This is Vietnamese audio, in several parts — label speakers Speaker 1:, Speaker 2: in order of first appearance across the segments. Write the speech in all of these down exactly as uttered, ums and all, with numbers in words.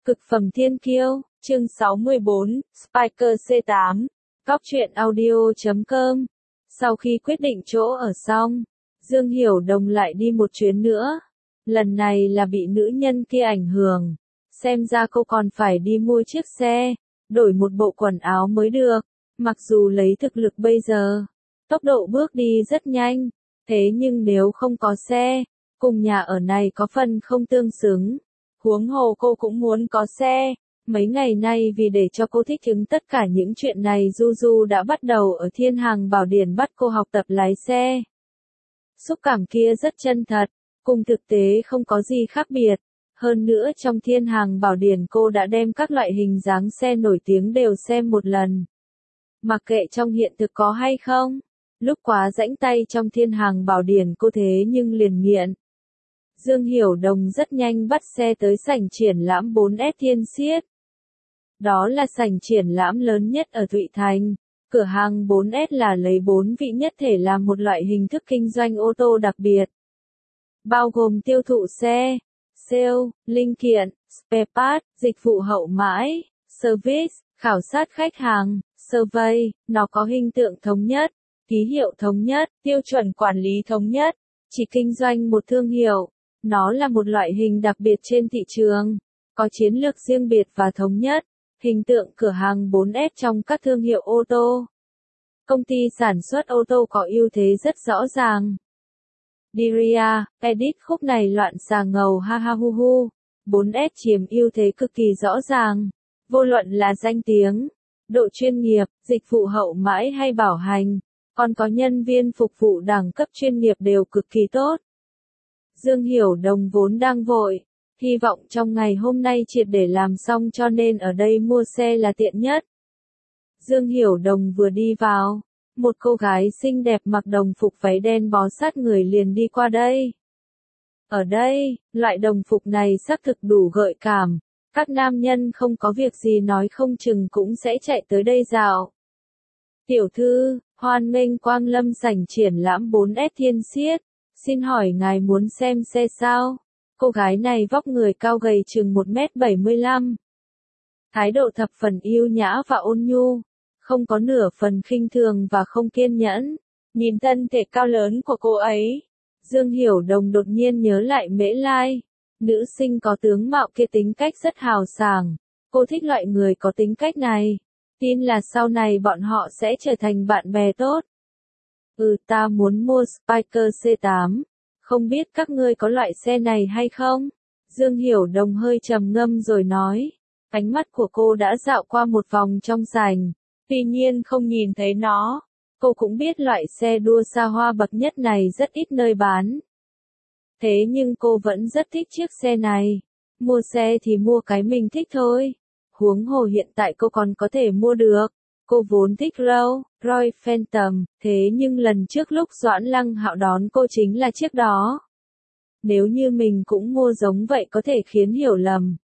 Speaker 1: Cực phẩm thiên kiêu, chương sáu mươi bốn, Spiker xê tám, Cóc truyện audio chấm com. Sau khi quyết định chỗ ở xong, Dương Hiểu Đồng lại đi một chuyến nữa. Lần này là bị nữ nhân kia ảnh hưởng. Xem ra cô còn phải đi mua chiếc xe, đổi một bộ quần áo mới được. Mặc dù lấy thực lực bây giờ, tốc độ bước đi rất nhanh, thế nhưng nếu không có xe, cùng nhà ở này có phần không tương xứng. Huống hồ cô cũng muốn có xe. Mấy ngày nay vì để cho cô thích ứng tất cả những chuyện này, Du Du đã bắt đầu ở Thiên Hàng Bảo Điển bắt cô học tập lái xe. Xúc cảm kia rất chân thật, cùng thực tế không có gì khác biệt. Hơn nữa trong Thiên Hàng Bảo Điển cô đã đem các loại hình dáng xe nổi tiếng đều xem một lần. Mặc kệ trong hiện thực có hay không, lúc quá rãnh tay trong Thiên Hàng Bảo Điển cô thế nhưng liền nghiện. Dương Hiểu Đồng rất nhanh bắt xe tới sảnh triển lãm bốn S Thiên Xiết. Đó là sảnh triển lãm lớn nhất ở Thụy Thành. Cửa hàng bốn S là lấy bốn vị nhất thể làm một loại hình thức kinh doanh ô tô đặc biệt. Bao gồm tiêu thụ xe, sale, linh kiện, spare part, dịch vụ hậu mãi, service, khảo sát khách hàng, survey. Nó có hình tượng thống nhất, ký hiệu thống nhất, tiêu chuẩn quản lý thống nhất, chỉ kinh doanh một thương hiệu. Nó là một loại hình đặc biệt trên thị trường, có chiến lược riêng biệt và thống nhất. Hình tượng cửa hàng bốn S trong các thương hiệu ô tô. Công ty sản xuất ô tô có ưu thế rất rõ ràng. Diria, edit khúc này loạn xà ngầu ha ha hu hu. bốn S chiếm ưu thế cực kỳ rõ ràng. Vô luận là danh tiếng, độ chuyên nghiệp, dịch vụ hậu mãi hay bảo hành, còn có nhân viên phục vụ đẳng cấp chuyên nghiệp đều cực kỳ tốt. Dương Hiểu Đồng vốn đang vội, hy vọng trong ngày hôm nay triệt để làm xong cho nên ở đây mua xe là tiện nhất. Dương Hiểu Đồng vừa đi vào, một cô gái xinh đẹp mặc đồng phục váy đen bó sát người liền đi qua đây. Ở đây, loại đồng phục này xác thực đủ gợi cảm, các nam nhân không có việc gì nói không chừng cũng sẽ chạy tới đây dạo. Tiểu thư, hoan nghênh quang lâm sảnh triển lãm bốn S Thiên Xiết. Xin hỏi ngài muốn xem xe sao? Cô gái này vóc người cao gầy chừng một mét bảy mươi lăm. Thái độ thập phần yêu nhã và ôn nhu, không có nửa phần khinh thường và không kiên nhẫn. Nhìn thân thể cao lớn của cô ấy, Dương Hiểu Đồng đột nhiên nhớ lại Mễ Lai. Nữ sinh có tướng mạo kia tính cách rất hào sảng. Cô thích loại người có tính cách này. Tin là sau này bọn họ sẽ trở thành bạn bè tốt. Ừ, ta muốn mua Spiker xê tám. Không biết các ngươi có loại xe này hay không? Dương Hiểu Đồng hơi trầm ngâm rồi nói. Ánh mắt của cô đã dạo qua một vòng trong sảnh. Tuy nhiên không nhìn thấy nó. Cô cũng biết loại xe đua xa hoa bậc nhất này rất ít nơi bán. Thế nhưng cô vẫn rất thích chiếc xe này. Mua xe thì mua cái mình thích thôi. Huống hồ hiện tại cô còn có thể mua được. Cô vốn thích Rolls Royce Phantom, thế nhưng lần trước lúc Doãn Lăng Hạo đón cô chính là chiếc đó. Nếu như mình cũng mua giống vậy có thể khiến hiểu lầm.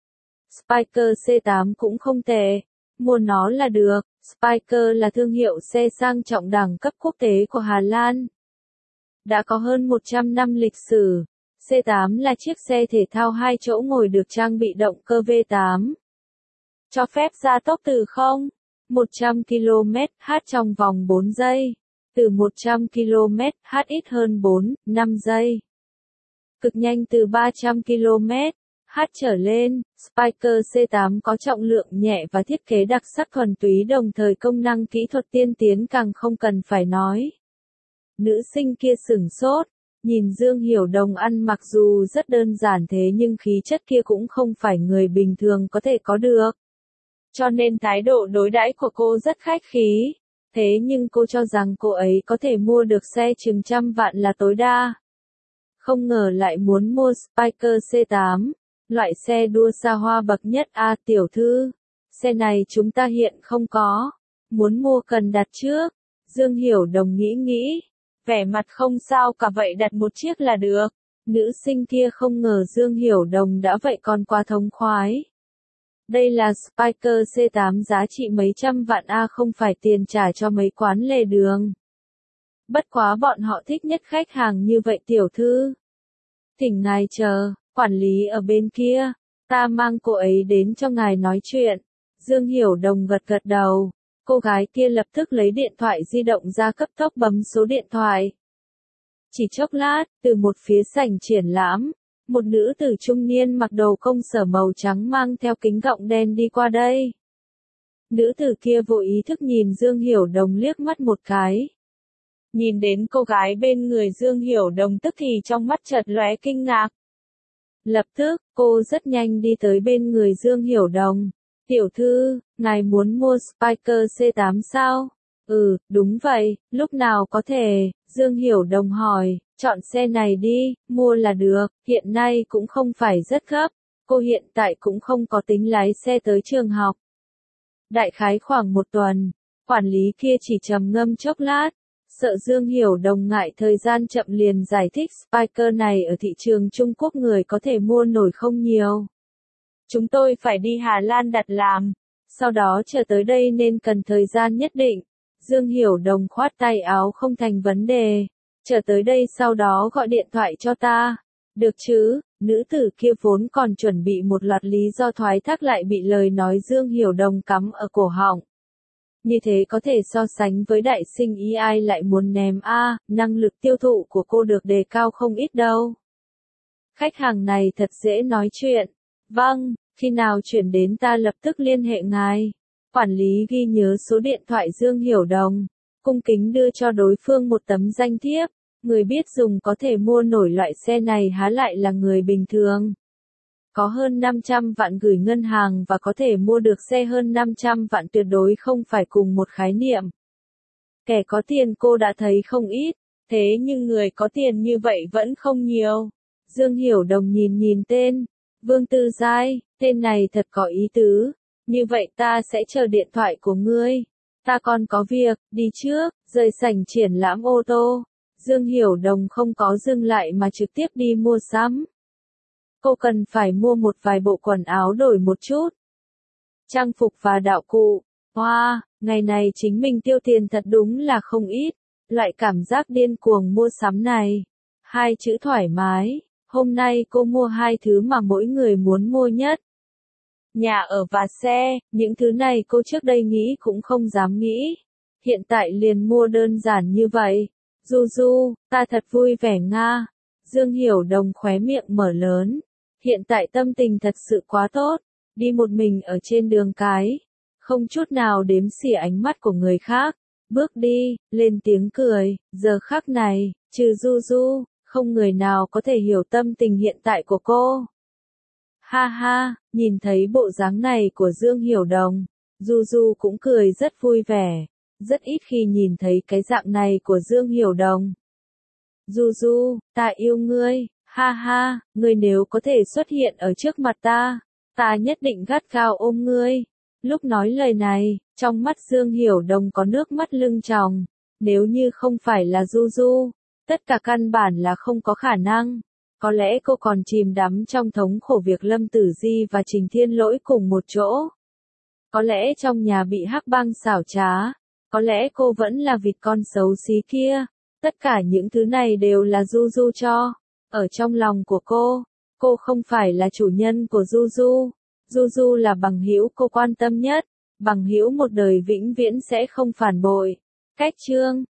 Speaker 1: Spiker xê tám cũng không tệ, mua nó là được. Spiker là thương hiệu xe sang trọng đẳng cấp quốc tế của Hà Lan. Đã có hơn một trăm năm lịch sử. xê tám là chiếc xe thể thao hai chỗ ngồi được trang bị động cơ V tám. Cho phép gia tốc từ không một trăm ki lô mét h trong vòng bốn giây, từ một trăm ki lô mét h ít hơn bốn, năm giây. Cực nhanh từ ba trăm ki lô mét h trở lên. Spiker xê tám có trọng lượng nhẹ và thiết kế đặc sắc thuần túy, đồng thời công năng kỹ thuật tiên tiến càng không cần phải nói. Nữ sinh kia sửng sốt, nhìn Dương Hiểu Đồng ăn mặc dù rất đơn giản thế nhưng khí chất kia cũng không phải người bình thường có thể có được. Cho nên thái độ đối đãi của cô rất khách khí. Thế nhưng cô cho rằng cô ấy có thể mua được xe chừng trăm vạn là tối đa. Không ngờ lại muốn mua Spiker xê tám, loại xe đua xa hoa bậc nhất. À tiểu thư, xe này chúng ta hiện không có. Muốn mua cần đặt trước. Dương Hiểu Đồng nghĩ nghĩ, vẻ mặt không sao cả vậy đặt một chiếc là được. Nữ sinh kia không ngờ Dương Hiểu Đồng đã vậy còn quá thống khoái. Đây là Spiker xê tám giá trị mấy trăm vạn a, không phải tiền trả cho mấy quán lề đường. Bất quá bọn họ thích nhất khách hàng như vậy tiểu thư. Thỉnh ngài chờ, quản lý ở bên kia. Ta mang cô ấy đến cho ngài nói chuyện. Dương Hiểu Đồng gật gật đầu. Cô gái kia lập tức lấy điện thoại di động ra cấp tốc bấm số điện thoại. Chỉ chốc lát, từ một phía sảnh triển lãm, một nữ tử trung niên mặc đồ công sở màu trắng mang theo kính gọng đen đi qua đây. Nữ tử kia vô ý thức nhìn Dương Hiểu Đồng liếc mắt một cái. Nhìn đến cô gái bên người Dương Hiểu Đồng tức thì trong mắt chợt lóe kinh ngạc. Lập tức, cô rất nhanh đi tới bên người Dương Hiểu Đồng. Tiểu thư, ngài muốn mua Spyker C tám sao? Ừ, đúng vậy, lúc nào có thể? Dương Hiểu Đồng hỏi, chọn xe này đi, mua là được, hiện nay cũng không phải rất gấp, cô hiện tại cũng không có tính lái xe tới trường học. Đại khái khoảng một tuần, quản lý kia chỉ trầm ngâm chốc lát, sợ Dương Hiểu Đồng ngại thời gian chậm liền giải thích Spyker này ở thị trường Trung Quốc người có thể mua nổi không nhiều. Chúng tôi phải đi Hà Lan đặt làm, sau đó chờ tới đây nên cần thời gian nhất định. Dương Hiểu Đồng khoát tay áo không thành vấn đề, chờ tới đây sau đó gọi điện thoại cho ta. Được chứ, nữ tử kia vốn còn chuẩn bị một loạt lý do thoái thác lại bị lời nói Dương Hiểu Đồng cắm ở cổ họng. Như thế có thể so sánh với đại sinh ý ai lại muốn ném a, năng lực tiêu thụ của cô được đề cao không ít đâu. Khách hàng này thật dễ nói chuyện. Vâng, khi nào chuyển đến ta lập tức liên hệ ngài. Quản lý ghi nhớ số điện thoại Dương Hiểu Đồng, cung kính đưa cho đối phương một tấm danh thiếp. Người biết dùng có thể mua nổi loại xe này há lại là người bình thường. Có hơn năm trăm vạn gửi ngân hàng và có thể mua được xe hơn năm trăm vạn tuyệt đối không phải cùng một khái niệm. Kẻ có tiền cô đã thấy không ít, thế nhưng người có tiền như vậy vẫn không nhiều. Dương Hiểu Đồng nhìn nhìn tên, Vương Tư Giai, tên này thật có ý tứ, như vậy ta sẽ chờ điện thoại của ngươi. Ta còn có việc, đi trước, rời sảnh triển lãm ô tô. Dương Hiểu Đồng không có dừng lại mà trực tiếp đi mua sắm. Cô cần phải mua một vài bộ quần áo đổi một chút. Trang phục và đạo cụ. Hoa, wow, ngày này chính mình tiêu tiền thật đúng là không ít. Loại cảm giác điên cuồng mua sắm này. Hai chữ thoải mái. Hôm nay cô mua hai thứ mà mỗi người muốn mua nhất. Nhà ở và xe, những thứ này cô trước đây nghĩ cũng không dám nghĩ. Hiện tại liền mua đơn giản như vậy. Du Du, ta thật vui vẻ nga. Dương Hiểu Đồng khóe miệng mở lớn. Hiện tại tâm tình thật sự quá tốt. Đi một mình ở trên đường cái. Không chút nào đếm xỉa ánh mắt của người khác. Bước đi, lên tiếng cười. Giờ khắc này, trừ Du Du, không người nào có thể hiểu tâm tình hiện tại của cô. Ha ha, nhìn thấy bộ dáng này của Dương Hiểu Đồng. Du Du cũng cười rất vui vẻ. Rất ít khi nhìn thấy cái dạng này của Dương Hiểu Đồng. Du Du, ta yêu ngươi, ha ha, ngươi nếu có thể xuất hiện ở trước mặt ta, ta nhất định gắt gao ôm ngươi. Lúc nói lời này, trong mắt Dương Hiểu Đồng có nước mắt lưng tròng. Nếu như không phải là Du Du, tất cả căn bản là không có khả năng. Có lẽ cô còn chìm đắm trong thống khổ việc Lâm Tử Di và Trình Thiên Lỗi cùng một chỗ. Có lẽ trong nhà bị hắc bang xảo trá. Có lẽ cô vẫn là vịt con xấu xí kia. Tất cả những thứ này đều là Du Du cho. Ở trong lòng của cô, cô không phải là chủ nhân của Du Du. Du Du là bằng hữu cô quan tâm nhất. Bằng hữu một đời vĩnh viễn sẽ không phản bội. Cách chương